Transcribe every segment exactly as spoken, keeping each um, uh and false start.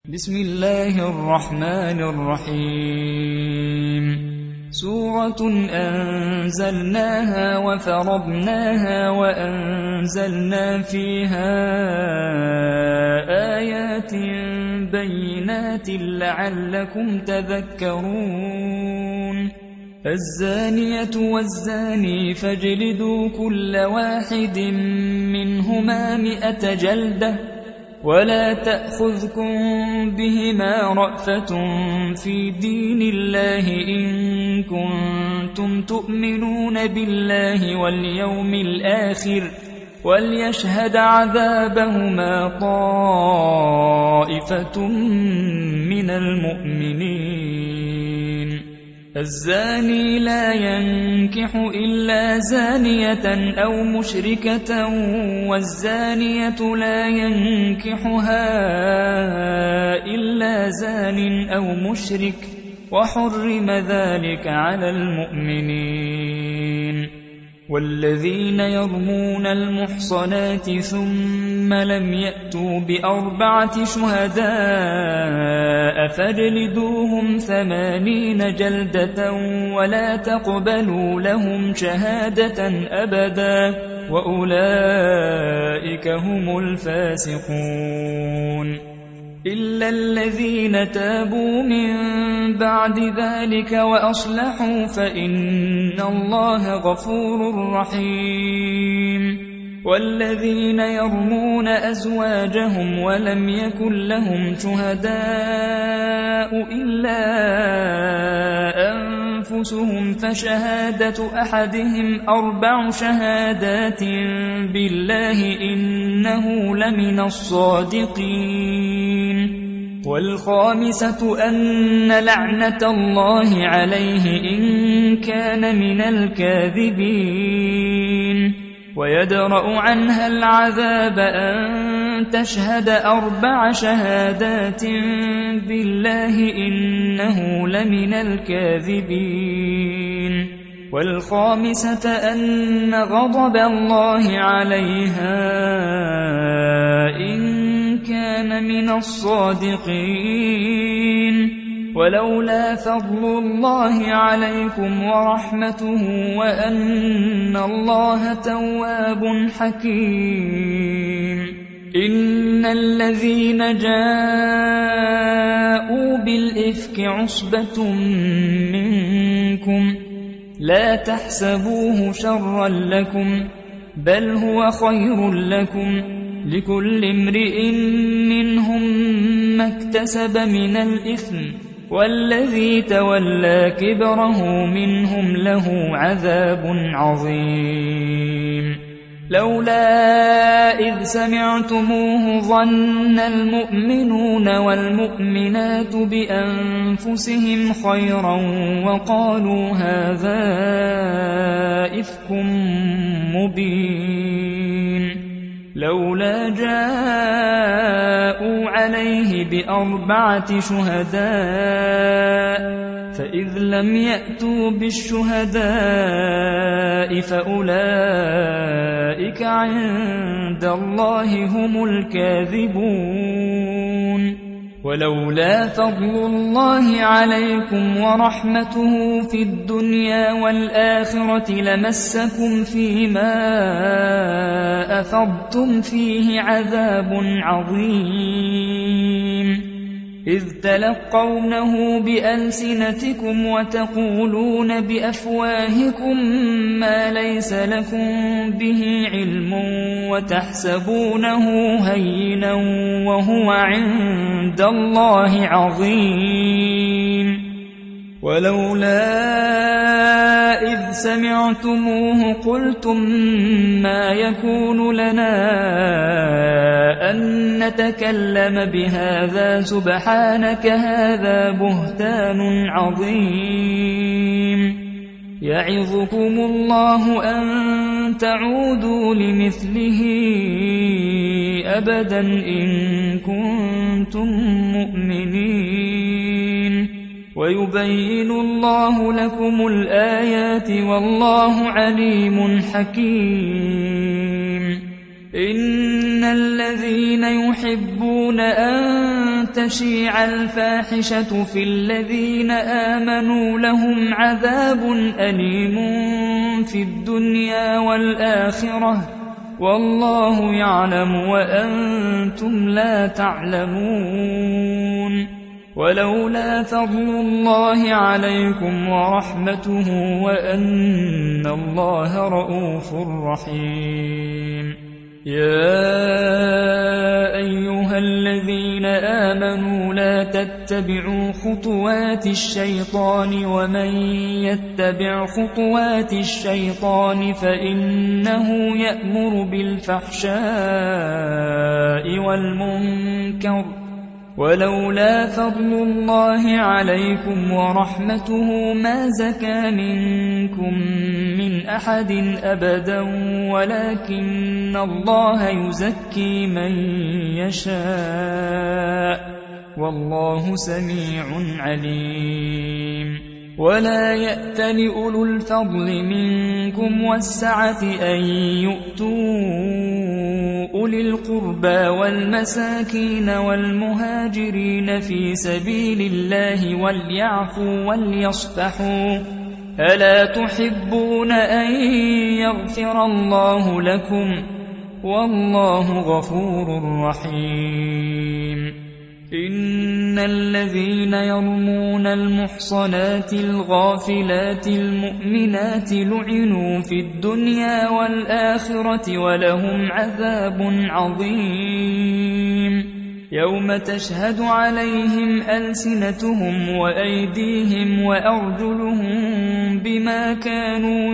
بسم الله الرحمن الرحيم سورة أنزلناها وفرضناها وأنزلنا فيها آيات بينات لعلكم تذكرون الزانية والزاني فاجلدوا كل واحد منهما مئة جلدة ولا تأخذكم بهما رأفة في دين الله إن كنتم تؤمنون بالله واليوم الآخر وليشهد عذابهما طائفة من المؤمنين الزاني لا ينكح إلا زانية أو مشركة والزانية لا ينكحها إلا زان أو مشرك وحرم ذلك على المؤمنين والذين يرمون المحصنات ثم لم يأتوا بأربعة شهداء فاجلدوهم ثمانين جلدة ولا تقبلوا لهم شهادة أبدا وأولئك هم الفاسقون إلا الذين تابوا من بعد ذلك وأصلحوا فإن الله غفور رحيم والذين يرمون أزواجهم ولم يكن لهم شهداء إلا أنفسهم فشهادة أحدهم أربع شهادات بالله إنه لمن الصادقين والخامسة أن لعنة الله عليه إن كان من الكاذبين ويدرأ عنها العذاب أن تشهد أربع شهادات بالله إنه لمن الكاذبين والخامسة أن غضب الله عليها إن كان من الصادقين ولولا فضل الله عليكم ورحمته وأن الله تواب حكيم إن الذين جاءوا بالإفك عصبة منكم لا تحسبوه شرا لكم بل هو خير لكم لكل امرئ منهم ما اكتسب من الإثم والذي تولى كبره منهم له عذاب عظيم لولا إذ سمعتموه ظن المؤمنون والمؤمنات بأنفسهم خيرا وقالوا هذا إفك مبين لولا جاءوا عليه بأربعة شهداء فإذ لم يأتوا بالشهداء فأولئك عند الله هم الكاذبون ولولا فضل الله عليكم ورحمته في الدنيا والآخرة لمسكم فيما أفضتم فيه عذاب عظيم إذ تلقونه بألسنتكم وتقولون بأفواهكم ما ليس لكم به علم وتحسبونه هينا وهو عند الله عظيم ولولا إذ سمعتموه قلتم ما يكون لنا أن نتكلم بهذا سبحانك هذا بهتان عظيم يعظكم الله أن تعودوا لمثله أبدا إن كنتم مؤمنين ويبين الله لكم الآيات والله عليم حكيم إن الذين يحبون أن تشيع الفاحشة في الذين آمنوا لهم عذاب أليم في الدنيا والآخرة والله يعلم وأنتم لا تعلمون. ولولا فضل الله عليكم ورحمته وأن الله رؤوف رحيم. يا أيها الذين آمنوا لا تتبعوا خطوات الشيطان ومن يتبع خطوات الشيطان فإنه يأمر بالفحشاء والمنكر ولولا فضل الله عليكم ورحمته ما زكى منكم من أحد أبدا ولكن الله يزكي من يشاء والله سميع عليم. ولا يأتل أولو الفضل منكم والسعة أن يؤتوا أولي القربى والمساكين والمهاجرين في سبيل الله وليعفوا وليصفحوا ألا تحبون أن يغفر الله لكم والله غفور رحيم. إن الذين يرمون المحصنات الغافلات المؤمنات لعنوا في الدنيا والآخرة ولهم عذاب عظيم. يوم تشهد عليهم ألسنتهم وأيديهم وأرجلهم بما كانوا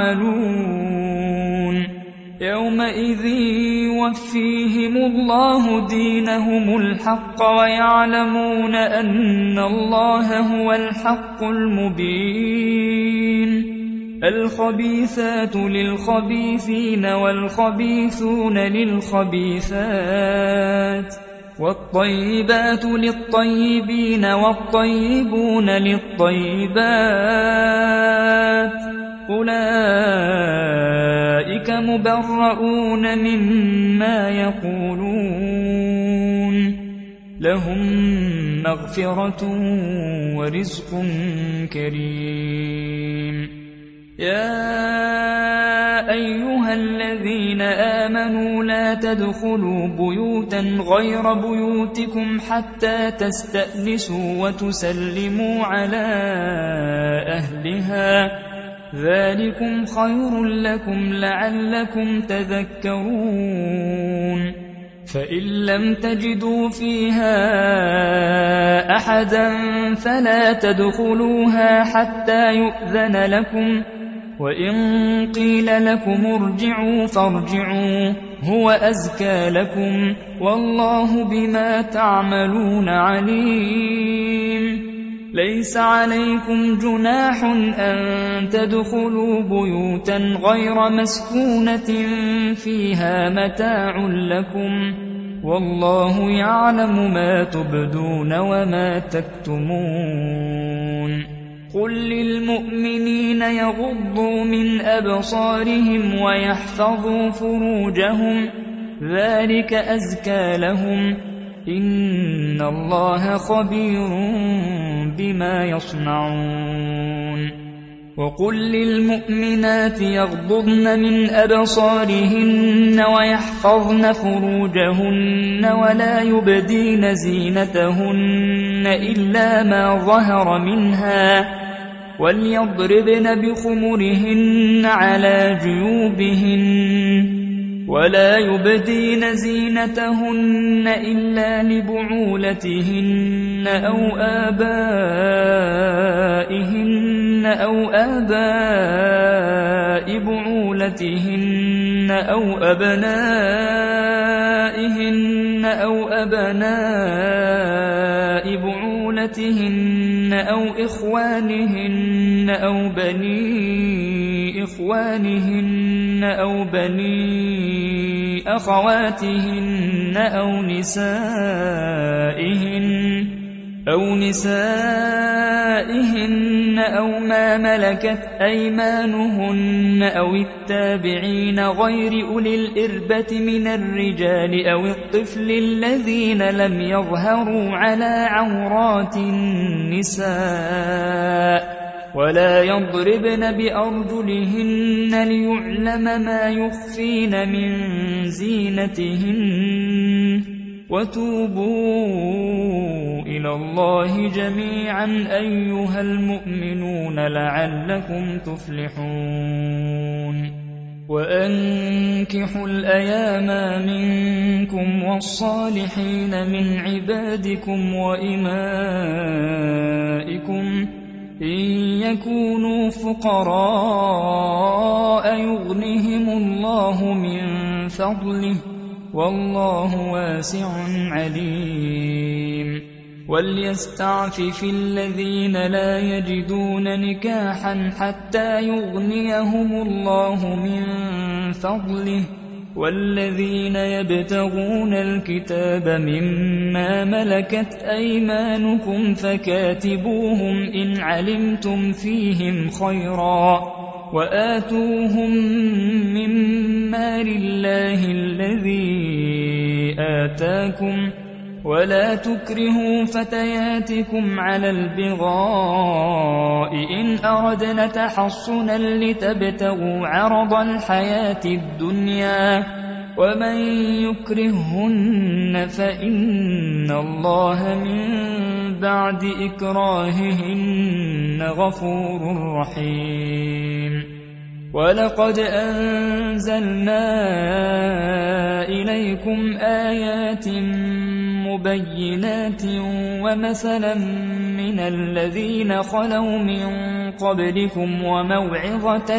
يعملون يومئذ يوفيهم الله دينهم الحق ويعلمون أن الله هو الحق المبين. الخبيثات للخبيثين والخبيثون للخبيثات والطيبات للطيبين والطيبون للطيبات أولئك مبرؤون مما يقولون لهم مغفرة ورزق كريم. يا أيها الذين آمنوا لا تدخلوا بيوتا غير بيوتكم حتى تستأنسوا وتسلموا على أهلها ذلكم خير لكم لعلكم تذكرون. فإن لم تجدوا فيها أحدا فلا تدخلوها حتى يؤذن لكم وإن قيل لكم ارجعوا فارجعوا هو أزكى لكم والله بما تعملون عليم. ليس عليكم جناح أن تدخلوا بيوتا غير مسكونة فيها متاع لكم والله يعلم ما تبدون وما تكتمون. قل للمؤمنين يغضوا من أبصارهم ويحفظوا فروجهم ذلك أزكى لهم إن الله خبير بما يصنعون. وقل للمؤمنات يغضضن من أبصارهن ويحفظن فروجهن ولا يبدين زينتهن إلا ما ظهر منها وليضربن بخمرهن على جيوبهن ولا يبدين زينتهن إلا لبعولتهن أو آبائهن أو آباء بعولتهن أو أبنائهن أو أبناء بعولتهن أو إخوانهن أو بني إخوانهن أو بني أخواتهن أو نسائهن أو نسائهن أو ما ملكت أيمانهن أو التابعين غير أولي الإربة من الرجال أو الطفل الذين لم يظهروا على عورات النساء ولا يضربن بأرجلهن ليعلم ما يخفين من زينتهن وتوبوا إلى الله جميعا أيها المؤمنون لعلكم تفلحون وأنكحوا الأيام منكم والصالحين من عبادكم وإمائكم إن يكونوا فقراء يغنهم الله من فضله والله واسع عليم وليستعفف الذين لا يجدون نكاحا حتى يغنيهم الله من فضله والذين يبتغون الكتاب مما ملكت أيمانكم فكاتبوهم إن علمتم فيهم خيرا وآتوهم مما لله الذي آتاكم ولا تكرهوا فتياتكم على البغاء إن أردنا تحصنا لتبتغوا عرض الحياة الدنيا ومن يكرههن فإن الله من بعد إكراههن غفور رحيم ولقد أنزلنا إليكم آيات مبينات ومثلا من الذين خلوا من قبلكم وموعظة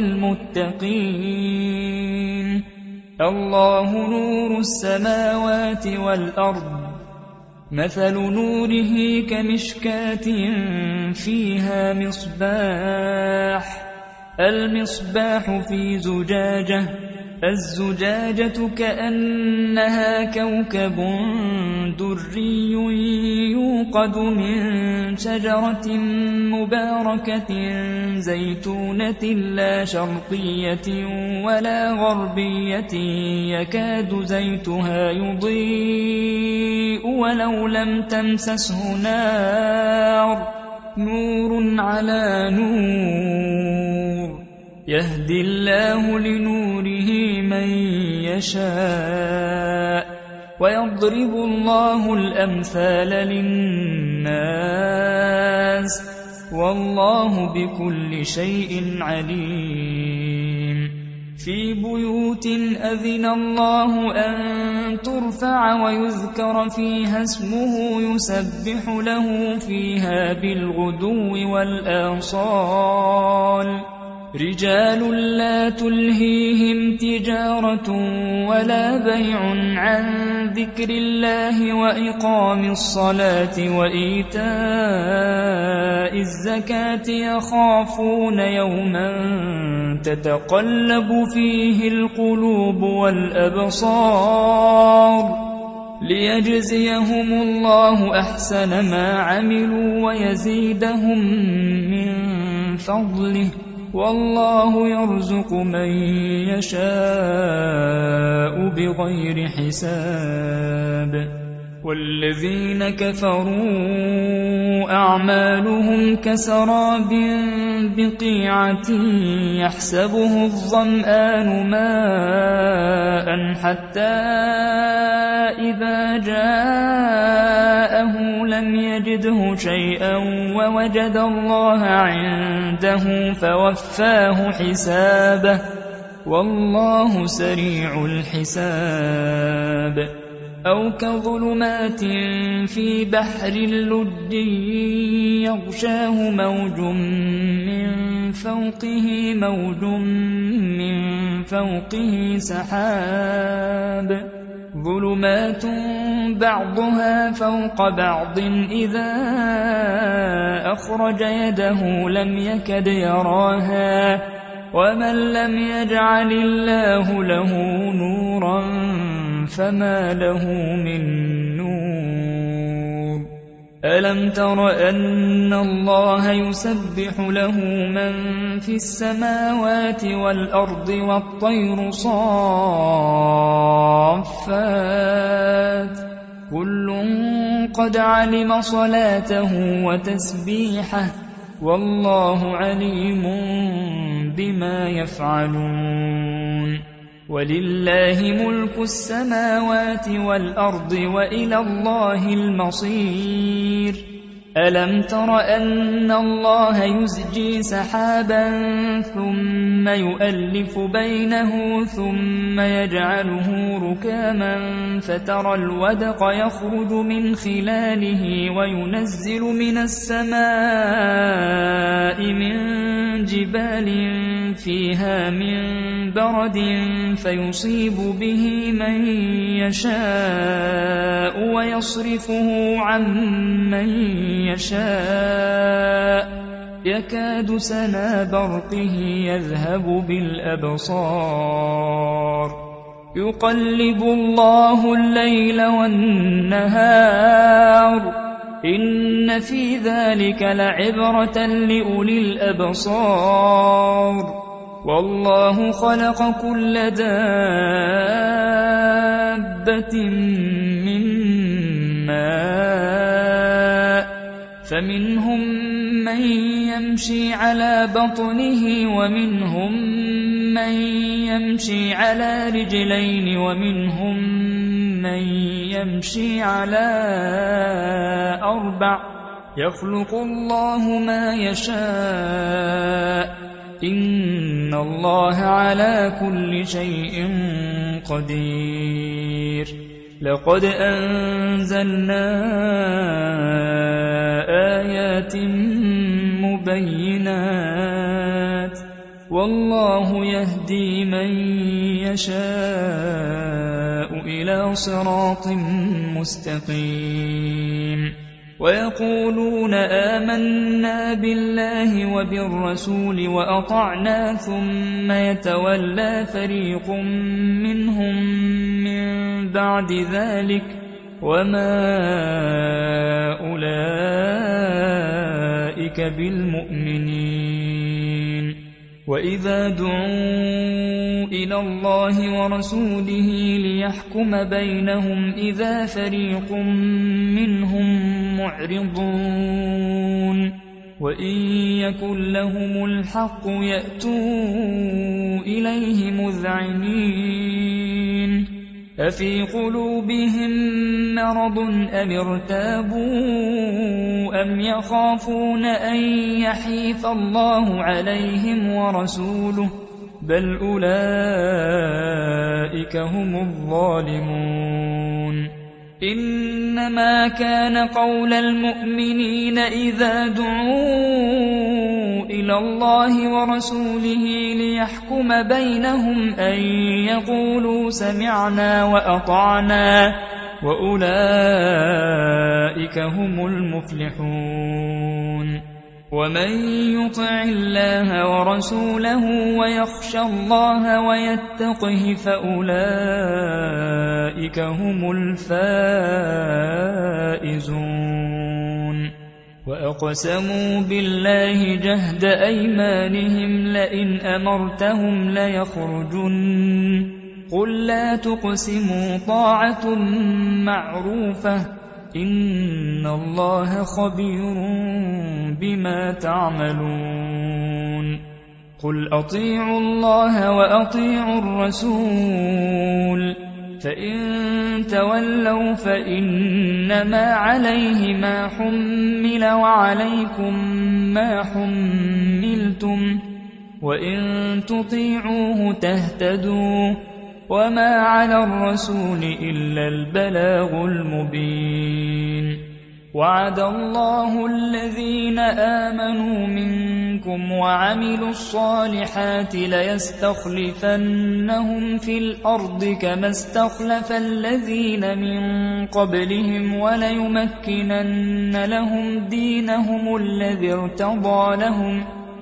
للمتقين الله نور السماوات والأرض مثل نوره كمشكاة فيها مصباح المصباح في زجاجة الزجاجة كأنها كوكب دري يوقد من شجرة مباركة زيتونة لا شرقية ولا غربية يكاد زيتها يضيء ولو لم تمسسه نار نور على نور يهدي الله لنوره من يشاء ويضرب الله الأمثال للناس والله بكل شيء عليم في بيوت أذن الله أن ترفع ويذكر فيها اسمه يسبح له فيها بالغدو والآصال رجال لا تلهيهم تجارة ولا بيع عن ذكر الله وإقام الصلاة وإيتاء الزكاة يخافون يوما تتقلب فيه القلوب والأبصار ليجزيهم الله أحسن ما عملوا ويزيدهم من فضله والله يرزق من يشاء بغير حساب والذين كفروا أعمالهم كسراب بقيعة يحسبه الظمآن ماء حتى إذا جاءه لم يجده شيئا ووجد الله عنده فوفاه حسابه والله سريع الحساب أو كظلمات في بحر اللج يغشاه موج من فوقه موج من فوقه سحاب ظلمات بعضها فوق بعض إذا أخرج يده لم يكد يراها ومن لم يجعل الله له نورا فما له من نور ألم تر أن الله يسبح له من في السماوات والأرض والطير صافات كل قد علم صلاته وتسبيحه والله عليم بما يفعلون ولله ملك السماوات والأرض وإلى الله المصير ألم تر أن الله يزجي سحابا ثم يؤلف بينه ثم يجعله ركاما فترى الودق يخرج من خلاله وينزل من السماء من جبال فيها من برد فيصيب به من يشاء ويصرفه عن من يشاء يكاد سنا برقه يذهب بالأبصار يقلب الله الليل والنهار إن في ذلك لعبرة لأولي الأبصار والله خلق كل دابة من ماء فمنهم من يمشي على بطنه ومنهم من يمشي على رجلين ومنهم من يمشي على أربع يخلق الله ما يشاء إن الله على كل شيء قدير لقد أنزلنا آيات مبينات والله يهدي من يشاء إلى صراط مستقيم ويقولون آمنا بالله وبالرسول وأطعنا ثم يتولى فريق منهم من بعد ذلك وما أولئك بالمؤمنين وإذا دعوا إلى الله ورسوله ليحكم بينهم إذا فريق منهم معرضون وإن يكن لهم الحق يأتوا إليه مذعنين أفي قلوبهم مرض أم ارتابوا أم يخافون أن يحيف الله عليهم ورسوله بل أولئك هم الظالمون إنما كان قول المؤمنين إذا دعوا إلى الله ورسوله ليحكم بينهم أن يقولوا سمعنا وأطعنا وأولئك هم المفلحون ومن يطع الله ورسوله ويخشى الله ويتقه فأولئك هم الفائزون وأقسموا بالله جهد أيمانهم لئن أمرتهم ليخرجن قل لا تقسموا طاعة معروفة إن الله خبير بما تعملون قل أطيعوا الله وأطيعوا الرسول فإن تولوا فإنما عليه ما حمل وعليكم ما حملتم وإن تطيعوه تهتدوا وما على الرسول إلا البلاغ المبين وعد الله الذين آمنوا منكم وعملوا الصالحات ليستخلفنهم في الأرض كما استخلف الذين من قبلهم وليمكنن لهم دينهم الذي ارتضى لهم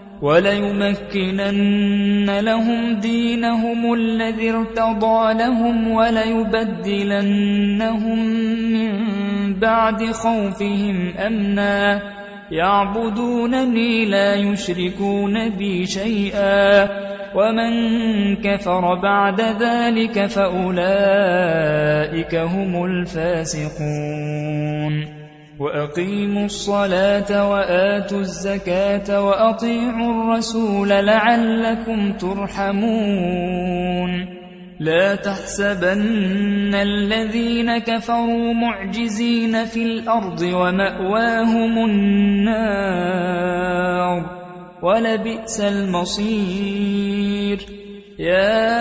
وليمكنن لهم دينهم الذي ارتضى لهم وليبدلنهم من بعد خوفهم أمنا يعبدونني لا يشركون بي شيئا ومن كفر بعد ذلك فأولئك هم الفاسقون وأقيموا الصلاة وآتوا الزكاة وأطيعوا الرسول لعلكم ترحمون لا تحسبن الذين كفروا معجزين في الأرض ومأواهم النار ولبئس المصير يا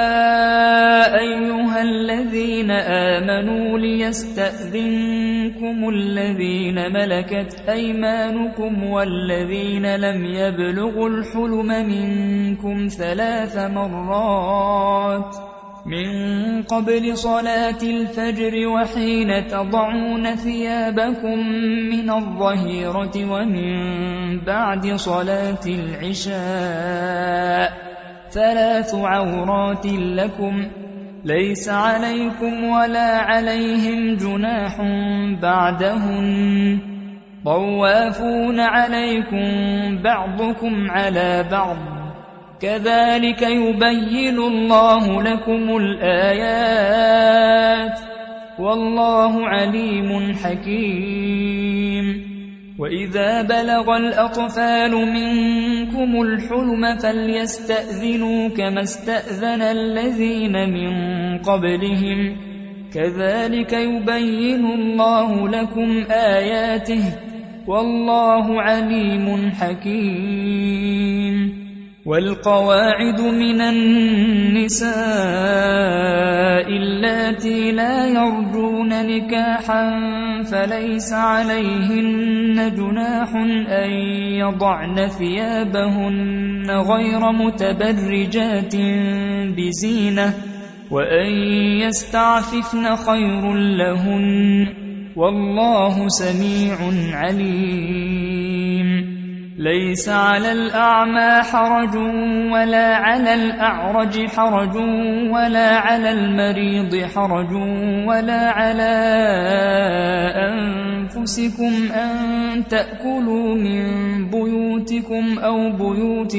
أيها الذين آمنوا ليستأذنكم الذين ملكت أيمانكم والذين لم يبلغوا الحلم منكم ثلاث مرات من قبل صلاة الفجر وحين تضعون ثيابكم من الظهيرة ومن بعد صلاة العشاء ثلاث عورات لكم ليس عليكم ولا عليهم جناح بعدهن طوافون عليكم بعضكم على بعض كذلك يبين الله لكم الآيات والله عليم حكيم وإذا بلغ الأطفال منكم الحلم فليستأذنوا كما استأذن الذين من قبلهم كذلك يبين الله لكم آياته والله عليم حكيم والقواعد من النساء اللاتي لا يرجون نكاحا فليس عليهن جناح أن يضعن ثيابهن غير متبرجات بزينة وأن يستعففن خير لهن والله سميع عليم ليس على الأعمى حرج ولا على الأعرج حرج ولا على المريض حرج ولا على أنفسكم أن تأكلوا من بيوتكم أو بيوت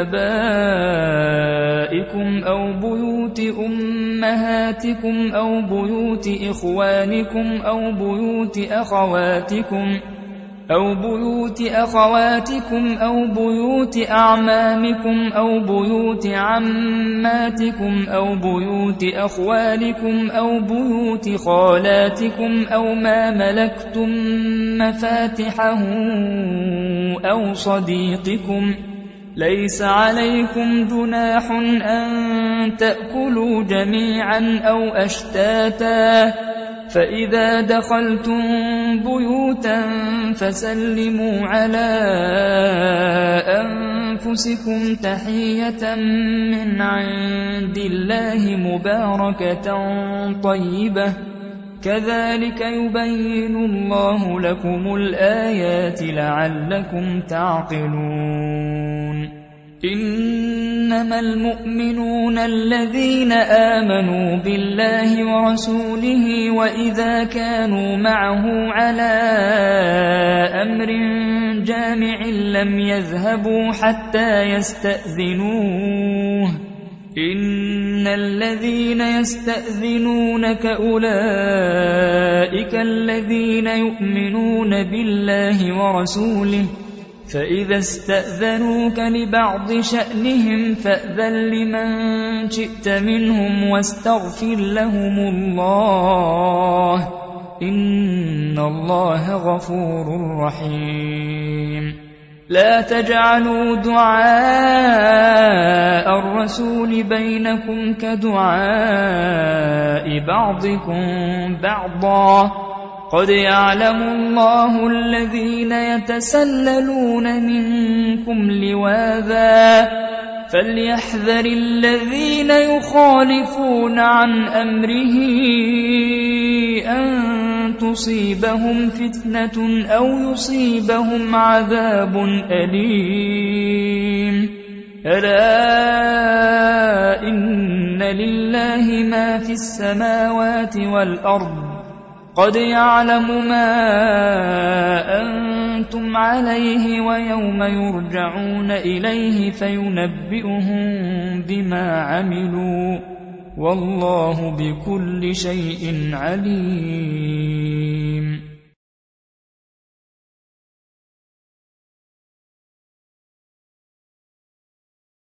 آبائكم أو بيوت أمهاتكم أو بيوت إخوانكم أو بيوت أخواتكم أو بيوت أخواتكم أو بيوت أعمامكم أو بيوت عماتكم أو بيوت أخوالكم أو بيوت خالاتكم أو ما ملكتم مفاتحه أو صديقكم ليس عليكم جناح أن تأكلوا جميعا أو أشتاتا فإذا دخلتم بيوتا فسلموا على أنفسكم تحية من عند الله مباركة طيبة كذلك يبين الله لكم الآيات لعلكم تعقلون إنما المؤمنون الذين آمنوا بالله ورسوله وإذا كانوا معه على أمر جامع لم يذهبوا حتى يستأذنوه إن الذين يستأذنونك أولئك الذين يؤمنون بالله ورسوله فإذا استأذنوك لبعض شأنهم فأذن لمن شئت منهم واستغفر لهم الله إن الله غفور رحيم لا تجعلوا دعاء الرسول بينكم كدعاء بعضكم بعضا قد يعلم الله الذين يتسللون منكم لواذا فليحذر الذين يخالفون عن أمره أن تصيبهم فتنة أو يصيبهم عذاب أليم ألا إن لله ما في السماوات والأرض قد يعلم ما أنتم عليه ويوم يرجعون إليه فينبئهم بما عملوا والله بكل شيء عليم.